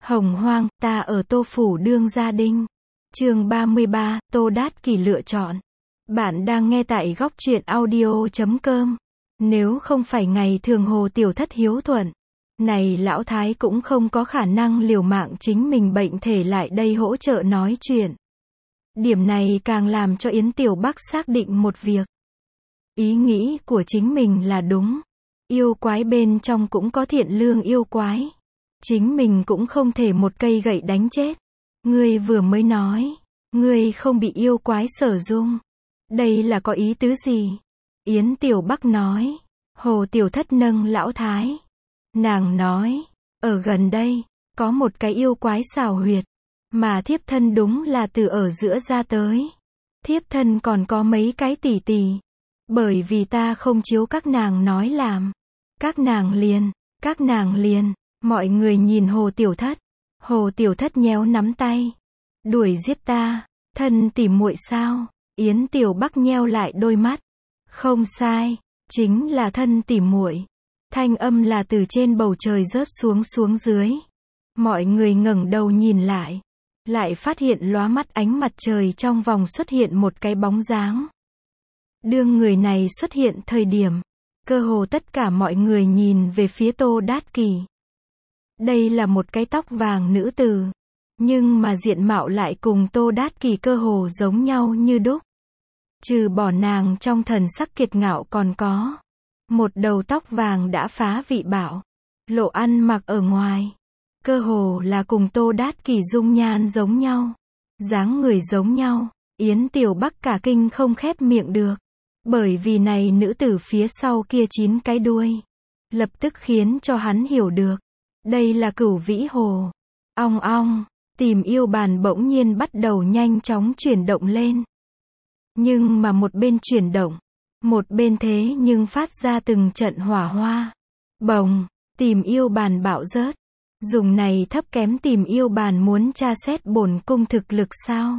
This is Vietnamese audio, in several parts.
Hồng hoang, ta ở Tô Phủ đương gia đinh. Chương 33, Tô Đát Kỷ lựa chọn. Bạn đang nghe tại góc truyện audio.com. Nếu không phải ngày thường Hồ Tiểu Thất hiếu thuận, này lão thái cũng không có khả năng liều mạng chính mình bệnh thể lại đây hỗ trợ nói chuyện. Điểm này càng làm cho Yến Tiểu Bắc xác định một việc. Ý nghĩ của chính mình là đúng. Yêu quái bên trong cũng có thiện lương yêu quái. Chính mình cũng không thể một cây gậy đánh chết. Ngươi vừa mới nói, ngươi không bị yêu quái sở dung. Đây là có ý tứ gì? Yến Tiểu Bắc nói. Hồ Tiểu Thất nâng lão thái. Nàng nói, ở gần đây, có một cái yêu quái xảo huyệt, mà thiếp thân đúng là từ ở giữa ra tới. Thiếp thân còn có mấy cái tỷ tỷ. Bởi vì ta không chiếu các nàng nói làm. Các nàng liền. Mọi người nhìn Hồ Tiểu Thất. Hồ Tiểu Thất nhéo nắm tay. Đuổi giết ta, thân tỉ muội sao? Yến Tiểu Bắc nheo lại đôi mắt. Không sai, chính là thân tỉ muội. Thanh âm là từ trên bầu trời rớt xuống dưới. Mọi người ngẩng đầu nhìn lại phát hiện lóa mắt ánh mặt trời trong vòng xuất hiện một cái bóng dáng. Đương người này xuất hiện thời điểm, cơ hồ tất cả mọi người nhìn về phía Tô Đát Kỷ. Đây là một cái tóc vàng nữ tử, nhưng mà diện mạo lại cùng Tô Đát Kỷ cơ hồ giống nhau như đúc. Trừ bỏ nàng trong thần sắc kiệt ngạo còn có một đầu tóc vàng đã phá vị bảo, lộ ăn mặc ở ngoài, cơ hồ là cùng Tô Đát Kỷ dung nhan giống nhau, dáng người giống nhau. Yến Tiểu Bắc cả kinh không khép miệng được, bởi vì này nữ tử phía sau kia 9 cái đuôi, lập tức khiến cho hắn hiểu được, đây là Cửu Vĩ Hồ. Ong ong, tìm yêu bàn bỗng nhiên bắt đầu nhanh chóng chuyển động lên. Nhưng mà một bên chuyển động, một bên thế nhưng phát ra từng trận hỏa hoa. Bồng, tìm yêu bàn bạo rớt. Dùng này thấp kém tìm yêu bàn muốn tra xét bổn cung thực lực sao?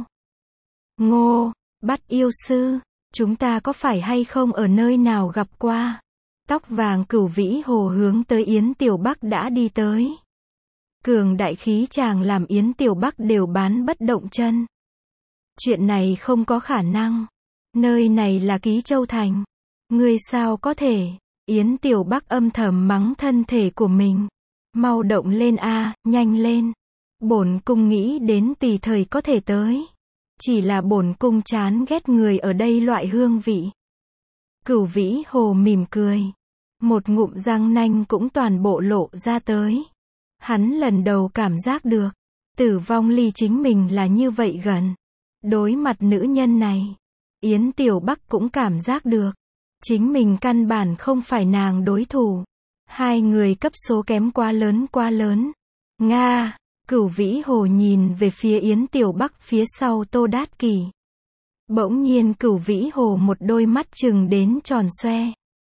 Ngô, Bắt yêu sư, chúng ta có phải hay không ở nơi nào gặp qua? Tóc vàng Cửu Vĩ Hồ hướng tới Yến Tiểu Bắc đã đi tới. Cường đại khí chàng làm Yến Tiểu Bắc đều bán bất động chân. Chuyện này không có khả năng. Nơi này là Ký Châu Thành. Ngươi sao có thể? Yến Tiểu Bắc âm thầm mắng thân thể của mình. Mau động lên a, nhanh lên. Bổn cung nghĩ đến tùy thời có thể tới. Chỉ là bổn cung chán ghét người ở đây loại hương vị. Cửu Vĩ Hồ mỉm cười. Một ngụm răng nanh cũng toàn bộ lộ ra tới. Hắn lần đầu cảm giác được, tử vong ly chính mình là như vậy gần. Đối mặt nữ nhân này, Yến Tiểu Bắc cũng cảm giác được, chính mình căn bản không phải nàng đối thủ. Hai người cấp số kém quá lớn. Nga, Cửu Vĩ Hồ nhìn về phía Yến Tiểu Bắc phía sau Tô Đát Kỷ. Bỗng nhiên Cửu Vĩ Hồ một đôi mắt trừng đến tròn xoe.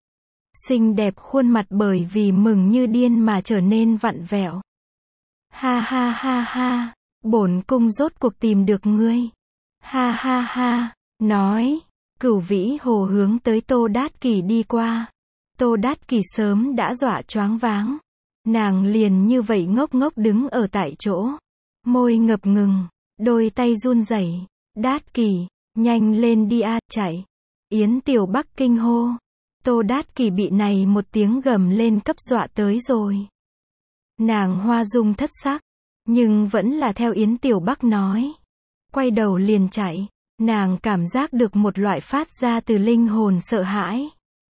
Xinh đẹp khuôn mặt bởi vì mừng như điên mà trở nên vặn vẹo. Ha ha ha ha, bổn cung rốt cuộc tìm được ngươi. Ha ha ha, nói, Cửu Vĩ Hồ hướng tới Tô Đát Kỷ đi qua. Tô Đát Kỷ sớm đã dọa choáng váng. Nàng liền như vậy ngốc ngốc đứng ở tại chỗ. Môi ngập ngừng, đôi tay run rẩy. Đát Kỷ, nhanh lên đi a, chạy. Yến Tiểu Bắc kinh hô. Tô Đát Kỷ bị này một tiếng gầm lên cấp dọa tới rồi. Nàng hoa dung thất sắc, nhưng vẫn là theo Yến Tiểu Bắc nói. Quay đầu liền chạy, nàng cảm giác được một loại phát ra từ linh hồn sợ hãi.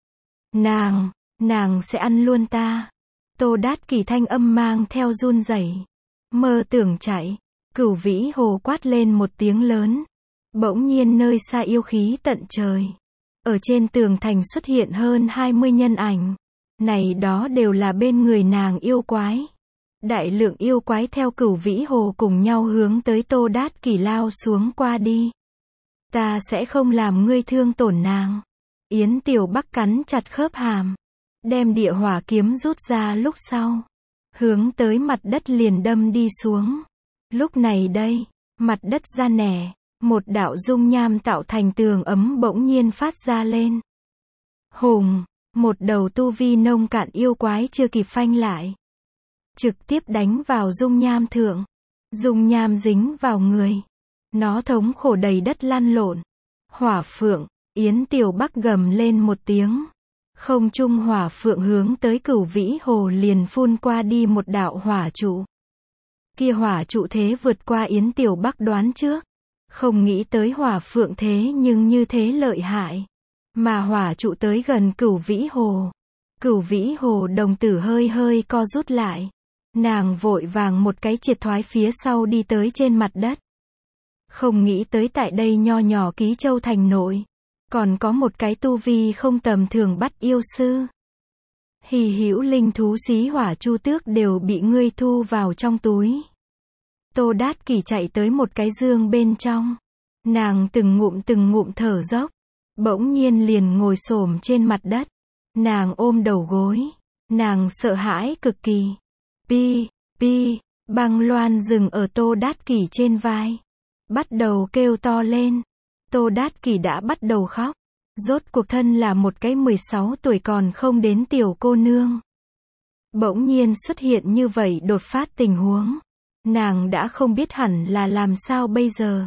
Nàng sẽ ăn luôn ta. Tô Đát Kỷ thanh âm mang theo run rẩy. Mơ tưởng chạy, Cửu Vĩ Hồ quát lên một tiếng lớn. Bỗng nhiên nơi xa yêu khí tận trời. Ở trên tường thành xuất hiện hơn 20 nhân ảnh. Này đó đều là bên người nàng yêu quái. Đại lượng yêu quái theo Cửu Vĩ Hồ cùng nhau hướng tới Tô Đát Kỷ lao xuống qua đi. Ta sẽ không làm ngươi thương tổn nàng. Yến Tiểu Bắc cắn chặt khớp hàm. Đem địa hỏa kiếm rút ra lúc sau. Hướng tới mặt đất liền đâm đi xuống. Lúc này đây, mặt đất ra nẻ. Một đạo dung nham tạo thành tường ấm bỗng nhiên phát ra lên. Hùng, một đầu tu vi nông cạn yêu quái chưa kịp phanh lại. trực tiếp đánh vào dung nham thượng. Dung nham dính vào người. Nó thống khổ đầy đất lăn lộn. Hỏa phượng, Yến Tiểu Bắc gầm lên một tiếng. Không trung hỏa phượng hướng tới Cửu Vĩ Hồ liền phun qua đi một đạo hỏa trụ. Kia hỏa trụ thế vượt qua Yến Tiểu Bắc đoán trước. Không nghĩ tới hỏa phượng thế nhưng như thế lợi hại. Mà hỏa trụ tới gần Cửu Vĩ Hồ. Cửu Vĩ Hồ đồng tử hơi hơi co rút lại. Nàng vội vàng một cái triệt thoái phía sau đi tới trên mặt đất. Không nghĩ tới tại đây nho nhỏ Ký Châu thành nội. Còn có một cái tu vi không tầm thường bắt yêu sư. Hy hữu linh thú xí hỏa chu tước đều bị ngươi thu vào trong túi. Tô Đát Kỷ chạy tới một cái dương bên trong. Nàng từng ngụm thở dốc. Bỗng nhiên liền ngồi xổm trên mặt đất. Nàng ôm đầu gối. Nàng sợ hãi cực kỳ. Pi, băng loan dừng ở Tô Đát Kỷ trên vai. Bắt đầu kêu to lên. Tô Đát Kỷ đã bắt đầu khóc. Rốt cuộc thân là một cái 16 tuổi còn không đến tiểu cô nương. Bỗng nhiên xuất hiện như vậy đột phát tình huống. Nàng đã không biết hẳn là làm sao bây giờ.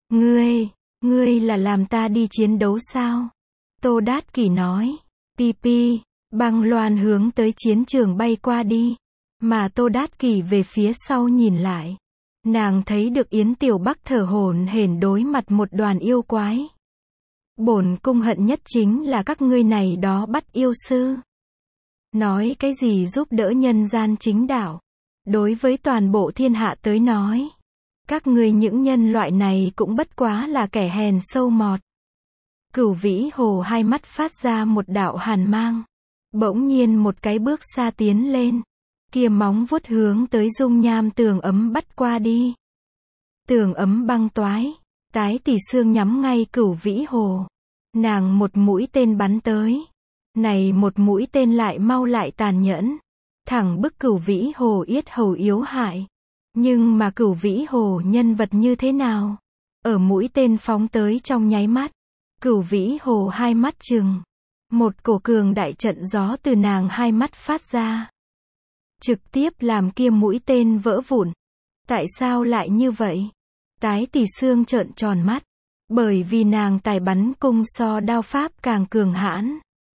Ngươi là làm ta đi chiến đấu sao? Tô Đát Kỷ nói. Pi, băng loan hướng tới chiến trường bay qua đi. Mà Tô Đát Kỷ về phía sau nhìn lại. Nàng thấy được Yến Tiểu Bắc thở hổn hển đối mặt một đoàn yêu quái. Bổn cung hận nhất chính là các ngươi này đó bắt yêu sư. Nói cái gì giúp đỡ nhân gian chính đạo. Đối với toàn bộ thiên hạ tới nói. Các ngươi những nhân loại này cũng bất quá là kẻ hèn sâu mọt. Cửu Vĩ Hồ hai mắt phát ra một đạo hàn mang. Bỗng nhiên một cái bước xa tiến lên. Kia móng vuốt hướng tới dung nham tường ấm bắt qua đi. Tường ấm băng toái. Tái Tỷ Sương nhắm ngay Cửu Vĩ Hồ. Nàng một mũi tên bắn tới. Này một mũi tên lại mau lại tàn nhẫn. Thẳng bức Cửu Vĩ Hồ yết hầu yếu hại. Nhưng mà Cửu Vĩ Hồ nhân vật như thế nào? Ở mũi tên phóng tới trong nháy mắt. Cửu Vĩ Hồ hai mắt trừng. Một cổ cường đại trận gió từ nàng hai mắt phát ra. Trực tiếp làm kia mũi tên vỡ vụn. Tại sao lại như vậy? Tái Tỷ Sương trợn tròn mắt. Bởi vì nàng tài bắn cung so đao pháp càng cường hãn.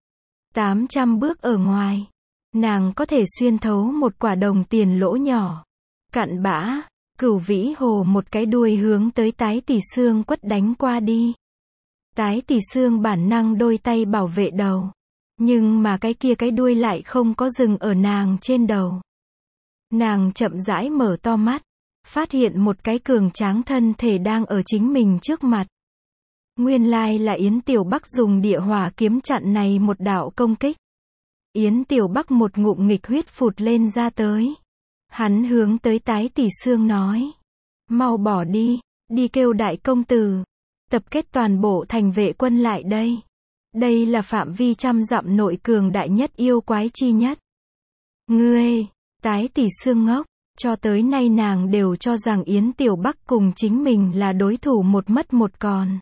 800 bước ở ngoài. Nàng có thể xuyên thấu một quả đồng tiền lỗ nhỏ. Cặn bã. Cửu Vĩ Hồ một cái đuôi hướng tới Tái Tỷ Sương quất đánh qua đi. Tái Tỷ Sương bản năng đôi tay bảo vệ đầu. Nhưng mà cái kia cái đuôi lại không có dừng ở nàng trên đầu. Nàng chậm rãi mở to mắt. Phát hiện một cái cường tráng thân thể đang ở chính mình trước mặt. Nguyên lai là Yến Tiểu Bắc dùng địa hỏa kiếm chặn này một đạo công kích. Yến Tiểu Bắc một ngụm nghịch huyết phụt lên ra tới. Hắn hướng tới Tái Tỷ Sương nói. Mau bỏ đi, đi kêu đại công tử. Tập kết toàn bộ thành vệ quân lại đây. Đây là phạm vi trăm dặm nội cường đại nhất yêu quái chi nhất. Ngươi, Tái Tỷ Sương ngốc. Cho tới nay nàng đều cho rằng Yến Tiểu Bắc cùng chính mình là đối thủ một mất một còn.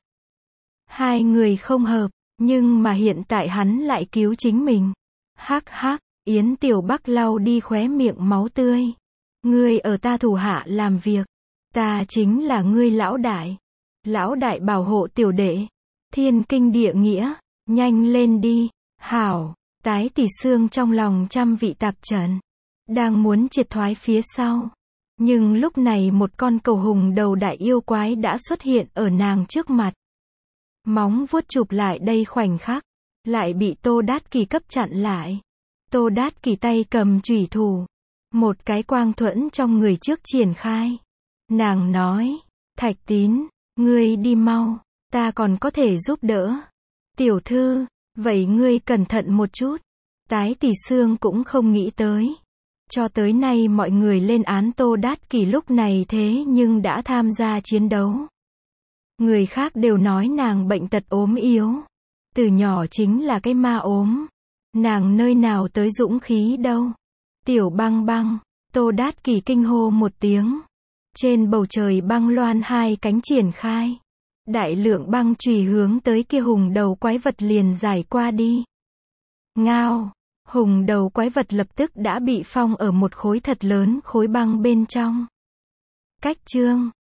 Hai người không hợp, nhưng mà hiện tại hắn lại cứu chính mình. Hắc hắc, Yến Tiểu Bắc lau đi khóe miệng máu tươi. Ngươi ở ta thủ hạ làm việc. Ta chính là ngươi lão đại. Lão đại bảo hộ tiểu đệ. Thiên kinh địa nghĩa. Nhanh lên đi. Hảo. Tái Tỷ Sương trong lòng trăm vị tạp trần. Đang muốn triệt thoái phía sau. Nhưng lúc này một con cầu hùng đầu đại yêu quái đã xuất hiện ở nàng trước mặt. Móng vuốt chụp lại đây khoảnh khắc. Lại bị Tô Đát Kỷ cấp chặn lại. Tô Đát Kỷ tay cầm chủy thủ. Một cái quang thuẫn trong người trước triển khai. Nàng nói. Thạch Tín, ngươi đi mau. Ta còn có thể giúp đỡ. Tiểu thư, vậy ngươi cẩn thận một chút. Tái Tỷ Sương cũng không nghĩ tới. Cho tới nay mọi người lên án Tô Đát Kỷ lúc này thế nhưng đã tham gia chiến đấu. Người khác đều nói nàng bệnh tật ốm yếu. Từ nhỏ chính là cái ma ốm. Nàng nơi nào tới dũng khí đâu. Tiểu băng băng, Tô Đát Kỷ kinh hô một tiếng. Trên bầu trời băng loan hai cánh triển khai. Đại lượng băng chùy hướng tới kia hùng đầu quái vật liền giải qua đi. Ngao, Hùng đầu quái vật lập tức đã bị phong ở một khối thật lớn khối băng bên trong. Cách chương